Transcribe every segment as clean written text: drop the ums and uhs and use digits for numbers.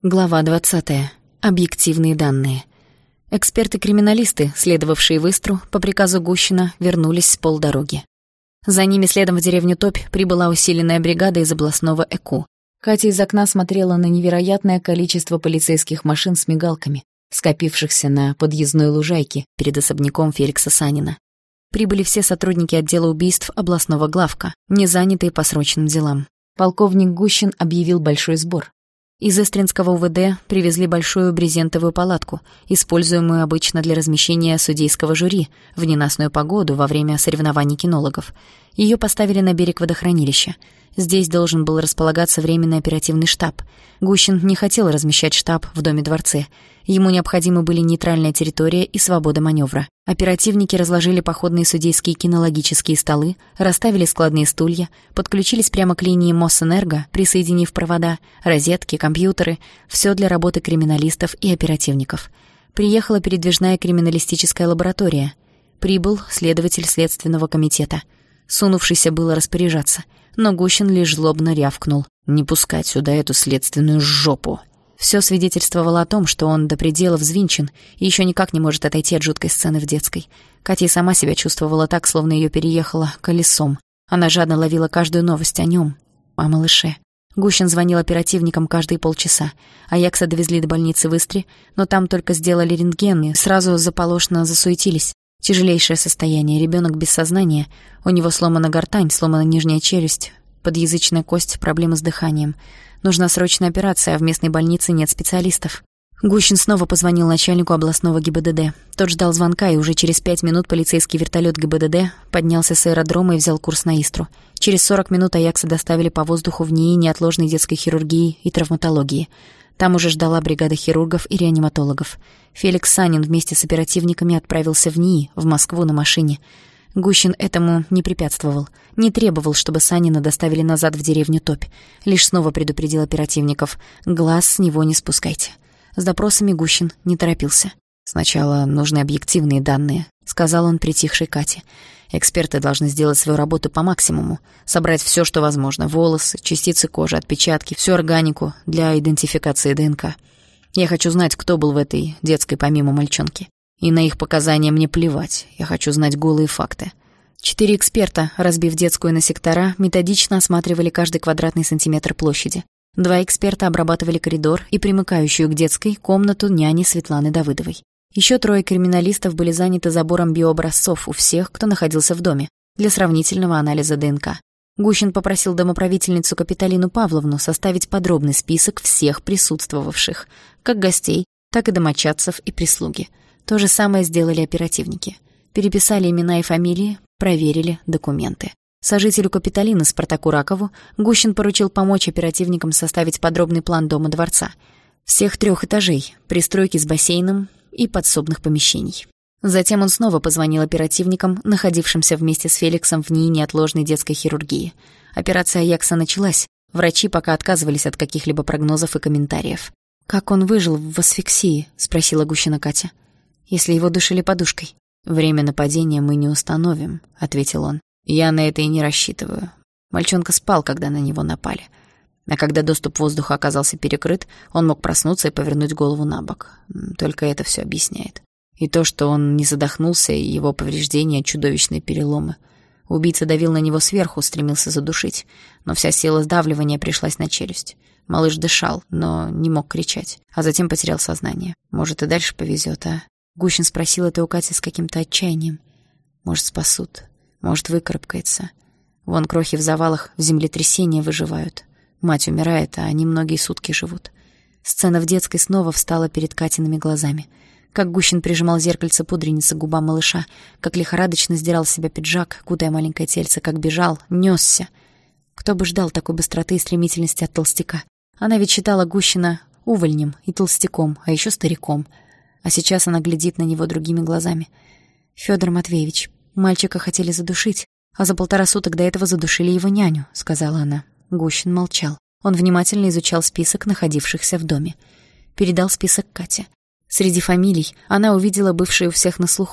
Глава 20. Объективные данные. Эксперты-криминалисты, следовавшие в Истру, по приказу Гущина, вернулись с полдороги. За ними следом в деревню Топь прибыла усиленная бригада из областного ЭКУ. Катя из окна смотрела на невероятное количество полицейских машин с мигалками, скопившихся на подъездной лужайке перед особняком Феликса Санина. Прибыли все сотрудники отдела убийств областного главка, не занятые по срочным делам. Полковник Гущин объявил большой сбор. Из Истринского УВД привезли большую брезентовую палатку, используемую обычно для размещения судейского жюри в ненастную погоду во время соревнований кинологов. Ее поставили на берег водохранилища. Здесь должен был располагаться временный оперативный штаб. Гущин не хотел размещать штаб в доме-дворце. Ему необходимы были нейтральная территория и свобода маневра. Оперативники разложили походные судейские кинологические столы, расставили складные стулья, подключились прямо к линии Мосэнерго, присоединив провода, розетки, компьютеры — все для работы криминалистов и оперативников. Приехала передвижная криминалистическая лаборатория. Прибыл следователь Следственного комитета. Сунувшийся было распоряжаться, но Гущин лишь злобно рявкнул: «Не пускать сюда эту следственную жопу!» Все свидетельствовало о том, что он до предела взвинчен и еще никак не может отойти от жуткой сцены в детской. Катя и сама себя чувствовала так, словно ее переехало колесом. Она жадно ловила каждую новость о нем, о малыше. Гущин звонил оперативникам каждые полчаса. Аякса довезли до больницы в Истре, но там только сделали рентген и сразу заполошно засуетились. Тяжелейшее состояние, ребенок без сознания, у него сломана гортань, сломана нижняя челюсть, подъязычная кость, проблемы с дыханием. Нужна срочная операция, а в местной больнице нет специалистов. Гущин снова позвонил начальнику областного ГИБДД. Тот ждал звонка, и уже через 5 минут полицейский вертолет ГИБДД поднялся с аэродрома и взял курс на Истру. Через 40 минут Аякса доставили по воздуху в НИИ неотложной детской хирургии и травматологии. Там уже ждала бригада хирургов и реаниматологов. Феликс Санин вместе с оперативниками отправился в НИИ, в Москву на машине. Гущин этому не препятствовал, не требовал, чтобы Санина доставили назад в деревню Топь. Лишь снова предупредил оперативников: глаз с него не спускайте. С допросами Гущин не торопился. «Сначала нужны объективные данные», — сказал он притихшей Кате. «Эксперты должны сделать свою работу по максимуму, собрать все, что возможно: волосы, частицы кожи, отпечатки, всю органику для идентификации ДНК. Я хочу знать, кто был в этой детской помимо мальчонки. И на их показания мне плевать, я хочу знать голые факты». 4 эксперта, разбив детскую на сектора, методично осматривали каждый квадратный сантиметр площади. 2 эксперта обрабатывали коридор и примыкающую к детской комнату няни Светланы Давыдовой. Еще 3 криминалистов были заняты забором биообразцов у всех, кто находился в доме, для сравнительного анализа ДНК. Гущин попросил домоправительницу Капитолину Павловну составить подробный список всех присутствовавших, как гостей, так и домочадцев и прислуги. То же самое сделали оперативники. Переписали имена и фамилии, проверили документы. Сожителю Капитолины Спартаку Ракову Гущин поручил помочь оперативникам составить подробный план дома-дворца. Всех 3 этажей, пристройки с бассейном и подсобных помещений. Затем он снова позвонил оперативникам, находившимся вместе с Феликсом в НИИ неотложной детской хирургии. Операция Аякса началась. Врачи пока отказывались от каких-либо прогнозов и комментариев. «Как он выжил в асфиксии?» — спросила Гущина Катя. «Если его душили подушкой». «Время нападения мы не установим», — ответил он. «Я на это и не рассчитываю. Мальчонка спал, когда на него напали. А когда доступ воздуха оказался перекрыт, он мог проснуться и повернуть голову на бок. Только это все объясняет. И то, что он не задохнулся, и его повреждения — чудовищные переломы. Убийца давил на него сверху, стремился задушить, но вся сила сдавливания пришлась на челюсть. Малыш дышал, но не мог кричать, а затем потерял сознание. Может, и дальше повезет, а?» Гущин спросил это у Кати с каким-то отчаянием. «Может, спасут, может, выкарабкается. Вон крохи в завалах в землетрясение выживают. Мать умирает, а они многие сутки живут». Сцена в детской снова встала перед Катиными глазами. Как Гущин прижимал зеркальце пудреницы к губам малыша, как лихорадочно сдирал с себя пиджак, кутая маленькое тельце, как бежал, несся. Кто бы ждал такой быстроты и стремительности от толстяка? Она ведь считала Гущина увольнем и толстяком, а еще стариком. А сейчас она глядит на него другими глазами. «Фёдор Матвеевич, мальчика хотели задушить, а за 1,5 суток до этого задушили его няню», — сказала она. Гущин молчал. Он внимательно изучал список находившихся в доме. Передал список Кате. Среди фамилий она увидела бывшие у всех на слуху: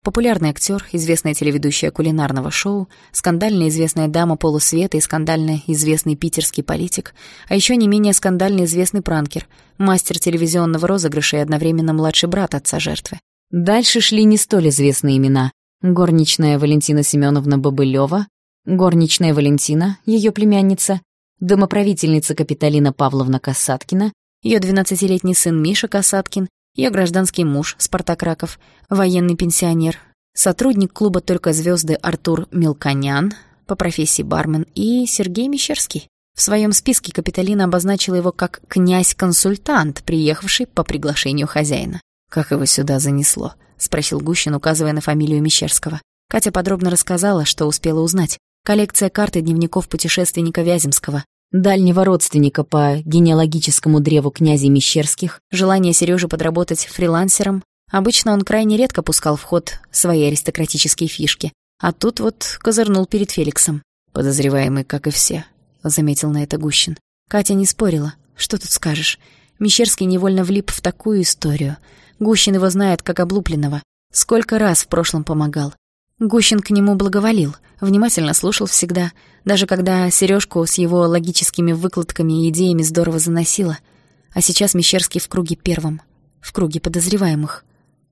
Популярный актер, известная телеведущая кулинарного шоу, скандально известная дама полусвета и скандально известный питерский политик, а еще не менее скандально известный пранкер, мастер телевизионного розыгрыша и одновременно младший брат отца жертвы. Дальше шли не столь известные имена. Горничная Валентина Семеновна Бобылева, горничная Валентина, ее племянница, домоправительница Капитолина Павловна Касаткина, ее 12-летний сын Миша Касаткин, ее гражданский муж Спартак Раков, военный пенсионер, сотрудник клуба «Только звезды» Артур Мелконян, по профессии бармен, и Сергей Мещерский. В своем списке Капитолина обозначила его как князь-консультант, приехавший по приглашению хозяина. «Как его сюда занесло?» — спросил Гущин, указывая на фамилию Мещерского. Катя подробно рассказала, что успела узнать. Коллекция карт и дневников путешественника Вяземского, дальнего родственника по генеалогическому древу князей Мещерских, желание Сережи подработать фрилансером. Обычно он крайне редко пускал в ход свои аристократические фишки, а тут вот козырнул перед Феликсом. «Подозреваемый, как и все», — заметил на это Гущин. Катя не спорила. Что тут скажешь? Мещерский невольно влип в такую историю. Гущин его знает как облупленного. Сколько раз в прошлом помогал. Гущин к нему благоволил, внимательно слушал всегда, даже когда Сережку с его логическими выкладками и идеями здорово заносило. А сейчас Мещерский в круге первом, в круге подозреваемых.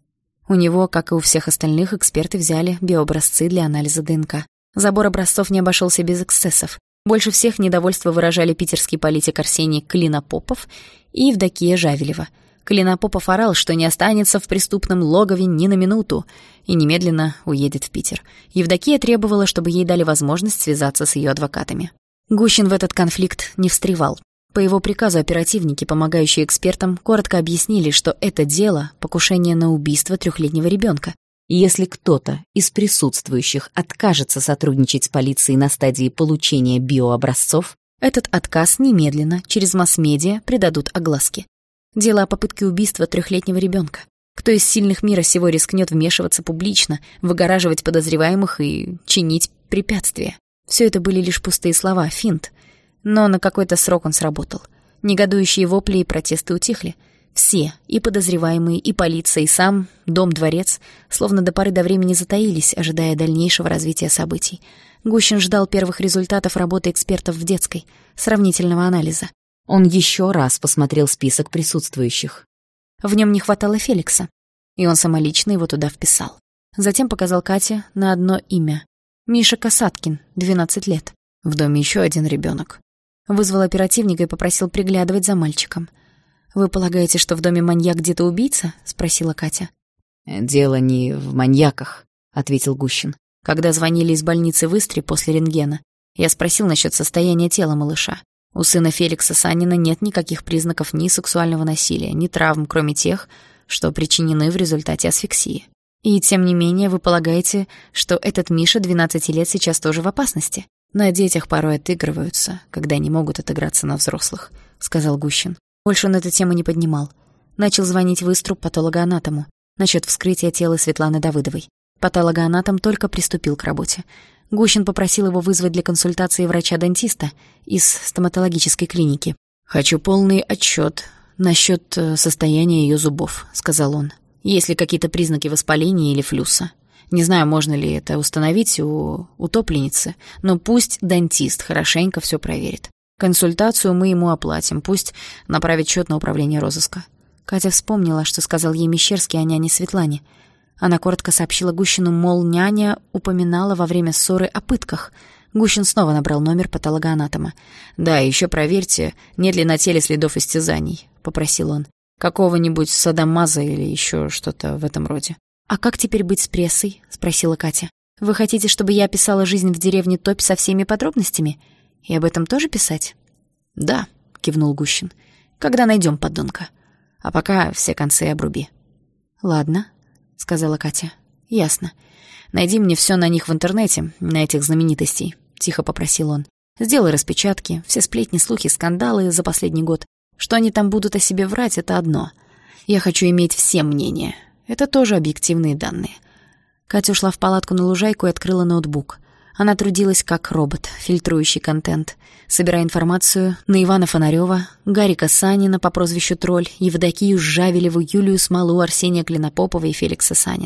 У него, как и у всех остальных, эксперты взяли биообразцы для анализа ДНК. Забор образцов не обошелся без эксцессов. Больше всех недовольство выражали питерский политик Арсений Клинопопов и Евдокия Жавелева. Клинопопов орал, что не останется в преступном логове ни на минуту, и немедленно уедет в Питер. Евдокия требовала, чтобы ей дали возможность связаться с ее адвокатами. Гущин в этот конфликт не встревал. По его приказу оперативники, помогающие экспертам, коротко объяснили, что это дело — покушение на убийство 3-летнего ребенка. И если кто-то из присутствующих откажется сотрудничать с полицией на стадии получения биообразцов, этот отказ немедленно через масс-медиа придадут огласке. Дело о попытке убийства 3-летнего ребенка. Кто из сильных мира сего рискнет вмешиваться публично, выгораживать подозреваемых и чинить препятствия? Все это были лишь пустые слова, финт. Но на какой-то срок он сработал. Негодующие вопли и протесты утихли. Все, и подозреваемые, и полиция, и сам дом-дворец, словно до поры до времени затаились, ожидая дальнейшего развития событий. Гущин ждал первых результатов работы экспертов в детской, сравнительного анализа. Он еще раз посмотрел список присутствующих. В нем не хватало Феликса, и он самолично его туда вписал. Затем показал Кате на одно имя. Миша Касаткин, 12 лет. В доме еще один ребенок. Вызвал оперативника и попросил приглядывать за мальчиком. «Вы полагаете, что в доме маньяк где-то убийца?» — спросила Катя. «Дело не в маньяках», — ответил Гущин. Когда звонили из больницы в Истре после рентгена, я спросил насчет состояния тела малыша. У сына Феликса Санина нет никаких признаков ни сексуального насилия, ни травм, кроме тех, что причинены в результате асфиксии. И тем не менее вы полагаете, что этот Миша 12 лет сейчас тоже в опасности? На детях порой отыгрываются, когда не могут отыграться на взрослых», — сказал Гущин. Больше он эту тему не поднимал. Начал звонить в Истру патологоанатому насчет вскрытия тела Светланы Давыдовой. Патологоанатом только приступил к работе. Гущин попросил его вызвать для консультации врача-дантиста из стоматологической клиники. «Хочу полный отчет насчет состояния ее зубов», — сказал он. «Есть ли какие-то признаки воспаления или флюса? Не знаю, можно ли это установить у утопленницы, но пусть дантист хорошенько все проверит. Консультацию мы ему оплатим, пусть направит счет на управление розыска». Катя вспомнила, что сказал ей Мещерский о няне Светлане. Она коротко сообщила Гущину, мол, няня упоминала во время ссоры о пытках. Гущин снова набрал номер патологоанатома. «Да, еще проверьте, нет ли на теле следов истязаний», — попросил он. «Какого-нибудь садомаза или еще что-то в этом роде». «А как теперь быть с прессой?» — спросила Катя. «Вы хотите, чтобы я описала жизнь в деревне Топь со всеми подробностями? И об этом тоже писать?» «Да», — кивнул Гущин. «Когда найдем подонка. А пока все концы обруби». «Ладно», — сказала Катя. «Ясно. Найди мне все на них в интернете, на этих знаменитостей», — тихо попросил он. «Сделай распечатки, все сплетни, слухи, скандалы за последний год. Что они там будут о себе врать, это одно. Я хочу иметь все мнения. Это тоже объективные данные». Катя ушла в палатку на лужайку и открыла ноутбук. Она трудилась как робот, фильтрующий контент, собирая информацию на Ивана Фонарёва, Гарика Санина по прозвищу Тролль, Евдокию Жавелеву, Юлию Смолу, Арсения Клинопопова и Феликса Санина.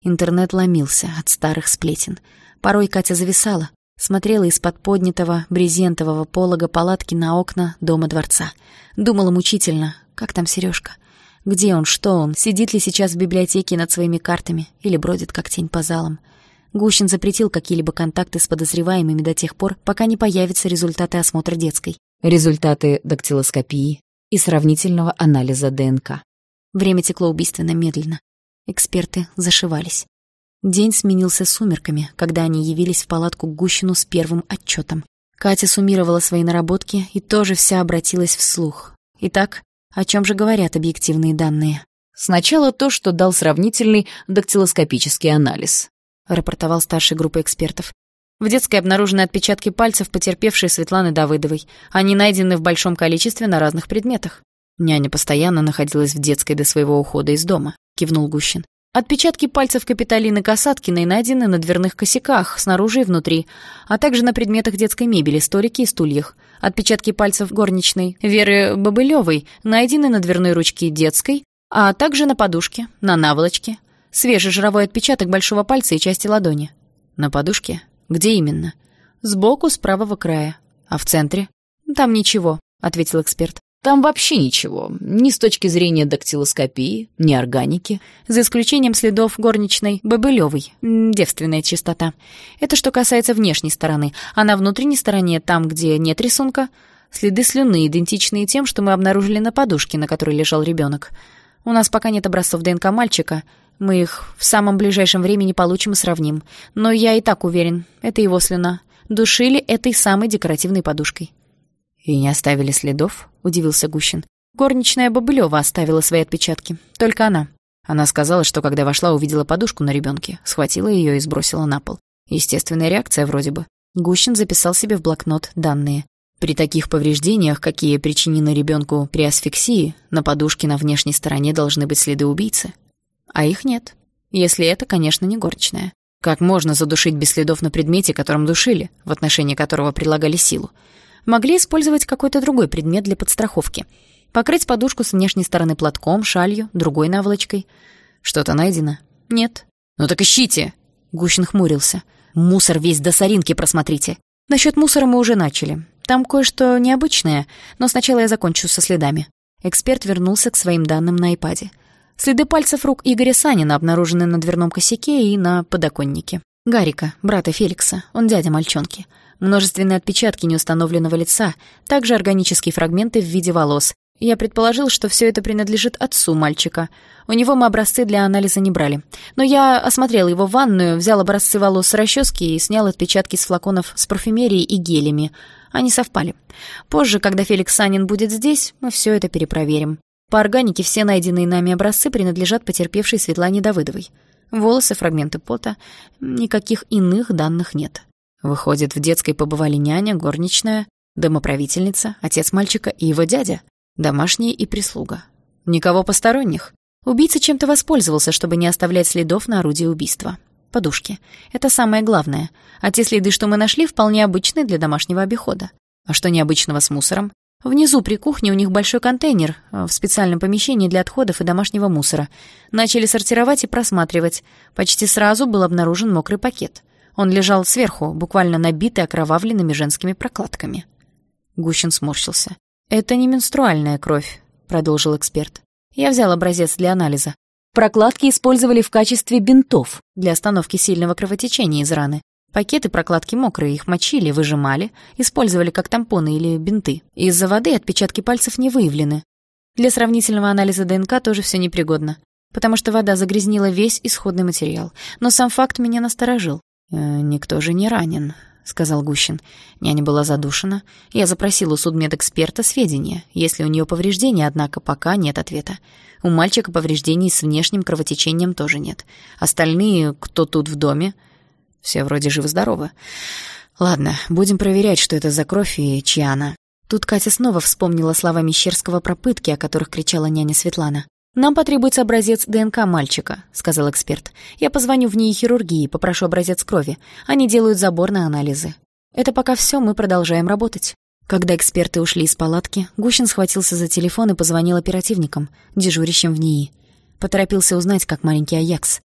Интернет ломился от старых сплетен. Порой Катя зависала, смотрела из-под поднятого брезентового полога палатки на окна дома-дворца. Думала мучительно, как там Сережка? Где он, что он, сидит ли сейчас в библиотеке над своими картами или бродит как тень по залам? Гущин запретил какие-либо контакты с подозреваемыми до тех пор, пока не появятся результаты осмотра детской. Результаты дактилоскопии и сравнительного анализа ДНК. Время текло убийственно медленно. Эксперты зашивались. День сменился сумерками, когда они явились в палатку к Гущину с первым отчетом. Катя суммировала свои наработки и тоже вся обратилась вслух. Итак, о чем же говорят объективные данные? Сначала то, что дал сравнительный дактилоскопический анализ, рапортовал старшей группы экспертов. В детской обнаружены отпечатки пальцев потерпевшей Светланы Давыдовой. Они найдены в большом количестве на разных предметах. Няня постоянно находилась в детской до своего ухода из дома, кивнул Гущин. Отпечатки пальцев Капитолины Касаткиной найдены на дверных косяках, снаружи и внутри, а также на предметах детской мебели, столике и стульях. Отпечатки пальцев горничной Веры Бобылевой найдены на дверной ручке детской, а также на подушке, на наволочке. Свежий жировой отпечаток большого пальца и части ладони. На подушке? Где именно? Сбоку, с правого края. А в центре? Там ничего, ответил эксперт. Там вообще ничего, ни с точки зрения дактилоскопии, ни органики. За исключением следов горничной Бобылевой. Девственная чистота. Это что касается внешней стороны. А на внутренней стороне, там, где нет рисунка, следы слюны, идентичные тем, что мы обнаружили на подушке, на которой лежал ребенок. У нас пока нет образцов ДНК мальчика. Мы их в самом ближайшем времени получим и сравним. Но я и так уверен, это его слюна. Душили этой самой декоративной подушкой. «И не оставили следов?» — удивился Гущин. Горничная Бобылева оставила свои отпечатки. Только она. Она сказала, что когда вошла, увидела подушку на ребенке, схватила ее и сбросила на пол. Естественная реакция вроде бы. Гущин записал себе в блокнот данные. При таких повреждениях, какие причинены ребенку при асфиксии, на подушке на внешней стороне должны быть следы убийцы. А их нет. Если это, конечно, не горничная. Как можно задушить без следов на предмете, которым душили, в отношении которого прилагали силу? Могли использовать какой-то другой предмет для подстраховки. Покрыть подушку с внешней стороны платком, шалью, другой наволочкой. Что-то найдено? Нет. Ну так ищите! Гущин хмурился. Мусор весь до соринки просмотрите. Насчет мусора мы уже начали. Там кое-что необычное, но сначала я закончу со следами. Эксперт вернулся к своим данным на айпаде. Следы пальцев рук Игоря Санина обнаружены на дверном косяке и на подоконнике. Гарика, брата Феликса, он дядя мальчонки. Множественные отпечатки неустановленного лица, также органические фрагменты в виде волос. Я предположил, что все это принадлежит отцу мальчика. У него мы образцы для анализа не брали. Но я осмотрел его ванную, взял образцы волос с расчески и снял отпечатки с флаконов с парфюмерией и гелями. Они совпали. Позже, когда Феликс Санин будет здесь, мы все это перепроверим. По органике все найденные нами образцы принадлежат потерпевшей Светлане Давыдовой. Волосы, фрагменты пота, никаких иных данных нет. Выходит, в детской побывали няня, горничная, домоправительница, отец мальчика и его дядя, домашние и прислуга. Никого посторонних. Убийца чем-то воспользовался, чтобы не оставлять следов на орудии убийства. Подушки. Это самое главное. А те следы, что мы нашли, вполне обычные для домашнего обихода. А что необычного с мусором? Внизу при кухне у них большой контейнер в специальном помещении для отходов и домашнего мусора. Начали сортировать и просматривать. Почти сразу был обнаружен мокрый пакет. Он лежал сверху, буквально набитый окровавленными женскими прокладками. Гущин сморщился. «Это не менструальная кровь», — продолжил эксперт. «Я взял образец для анализа. Прокладки использовали в качестве бинтов для остановки сильного кровотечения из раны. Пакеты прокладки мокрые, их мочили, выжимали, использовали как тампоны или бинты. Из-за воды отпечатки пальцев не выявлены. Для сравнительного анализа ДНК тоже все непригодно, потому что вода загрязнила весь исходный материал. Но сам факт меня насторожил. «Никто же не ранен», — сказал Гущин. Няня была задушена. Я запросил у судмедэксперта сведения, есть ли у нее повреждения, однако пока нет ответа. У мальчика повреждений с внешним кровотечением тоже нет. Остальные, кто тут в доме, все вроде живы-здоровы. Ладно, будем проверять, что это за кровь и чья она. Тут Катя снова вспомнила слова Мещерского про пытки, о которых кричала няня Светлана. «Нам потребуется образец ДНК мальчика», — сказал эксперт. «Я позвоню в НИИ хирургии, попрошу образец крови. Они делают забор на анализы. Это пока все, мы продолжаем работать». Когда эксперты ушли из палатки, Гущин схватился за телефон и позвонил оперативникам, дежурящим в НИИ. Поторопился узнать, как маленький Аякс.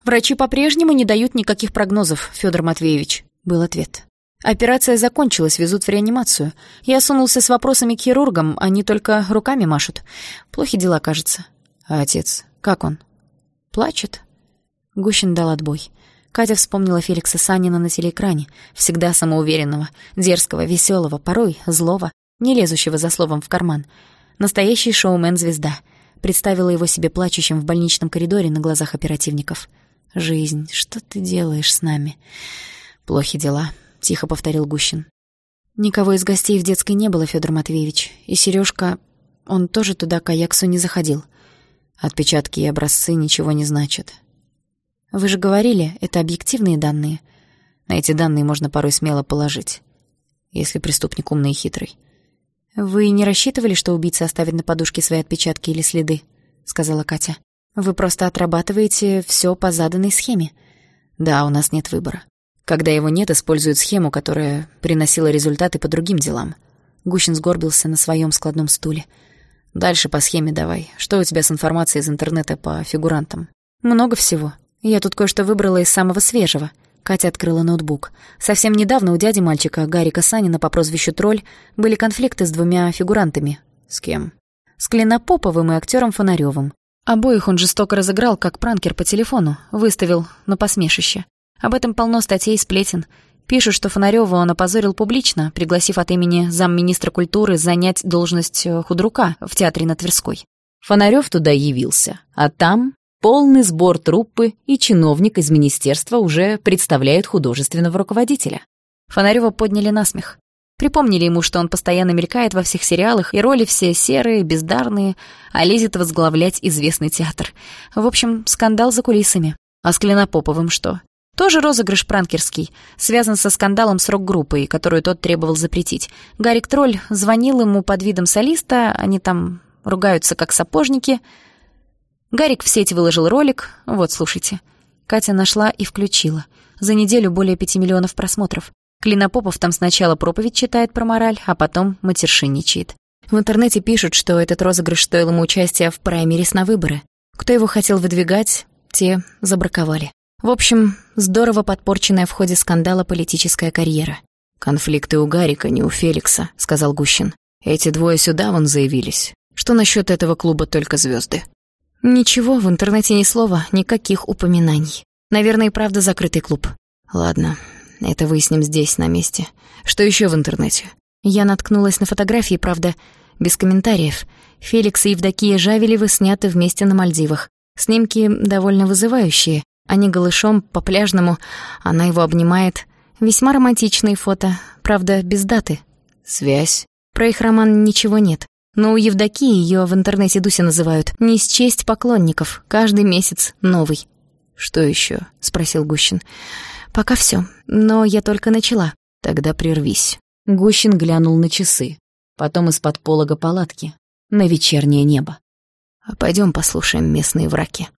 «Врачи по-прежнему не дают никаких прогнозов, Федор Матвеевич», — был ответ. «Операция закончилась, везут в реанимацию. Я сунулся с вопросами к хирургам, они только руками машут. Плохи дела, кажется». «А отец? Как он?» «Плачет». Гущин дал отбой. Катя вспомнила Феликса Санина на телеэкране, всегда самоуверенного, дерзкого, веселого, порой злого, не лезущего за словом в карман. Настоящий шоумен-звезда. Представила его себе плачущим в больничном коридоре на глазах оперативников. «Жизнь, что ты делаешь с нами?» «Плохи дела», — тихо повторил Гущин. «Никого из гостей в детской не было, Федор Матвеевич. И Сережка, он тоже туда к Аяксу не заходил. Отпечатки и образцы ничего не значат». «Вы же говорили, это объективные данные». «На эти данные можно порой смело положить, если преступник умный и хитрый». «Вы не рассчитывали, что убийца оставит на подушке свои отпечатки или следы?» — сказала Катя. «Вы просто отрабатываете все по заданной схеме». «Да, у нас нет выбора. Когда его нет, используют схему, которая приносила результаты по другим делам». Гущин сгорбился на своем складном стуле. «Дальше по схеме давай. Что у тебя с информацией из интернета по фигурантам?» «Много всего. Я тут кое-что выбрала из самого свежего». Катя открыла ноутбук. Совсем недавно у дяди мальчика, Гарика Санина, по прозвищу Тролль, были конфликты с 2 фигурантами. «С кем?» «С Клинопоповым и актером Фонарёвым. Обоих он жестоко разыграл, как пранкер по телефону, выставил на посмешище. Об этом полно статей и сплетен. Пишут, что Фонарёва он опозорил публично, пригласив от имени замминистра культуры занять должность худрука в театре на Тверской. Фонарёв туда явился, а там полный сбор труппы, и чиновник из министерства уже представляет художественного руководителя. Фонарёва подняли на смех. Припомнили ему, что он постоянно мелькает во всех сериалах, и роли все серые, бездарные, а лезет возглавлять известный театр. В общем, скандал за кулисами. А с Клинопоповым что? Тоже розыгрыш пранкерский, связан со скандалом с рок-группой, которую тот требовал запретить. Гарик Тролль звонил ему под видом солиста, они там ругаются как сапожники. Гарик в сеть выложил ролик, вот, слушайте. Катя нашла и включила. За неделю более 5 миллионов просмотров. Клинопопов там сначала проповедь читает про мораль, а потом матершинничает. В интернете пишут, что этот розыгрыш стоил ему участия в праймерис на выборы. Кто его хотел выдвигать, те забраковали. В общем, здорово подпорченная в ходе скандала политическая карьера. «Конфликты у Гарика, не у Феликса», — сказал Гущин. «Эти двое сюда вон заявились. Что насчет этого клуба «Только звезды»?» «Ничего, в интернете ни слова, никаких упоминаний. Наверное, и правда закрытый клуб». «Ладно, это выясним здесь, на месте. Что еще в интернете?» Я наткнулась на фотографии, правда, без комментариев. Феликс и Евдокия Жавелевы сняты вместе на Мальдивах. Снимки довольно вызывающие. Они голышом, по-пляжному, она его обнимает. Весьма романтичные фото, правда, без даты. «Связь?» Про их роман ничего нет. Но у Евдокии, ее в интернете Дуся называют, не счесть поклонников. Каждый месяц новый. «Что еще?» — спросил Гущин. «Пока все, но я только начала». «Тогда прервись». Гущин глянул на часы, потом из-под полога палатки, на вечернее небо. «А пойдем послушаем местные враки».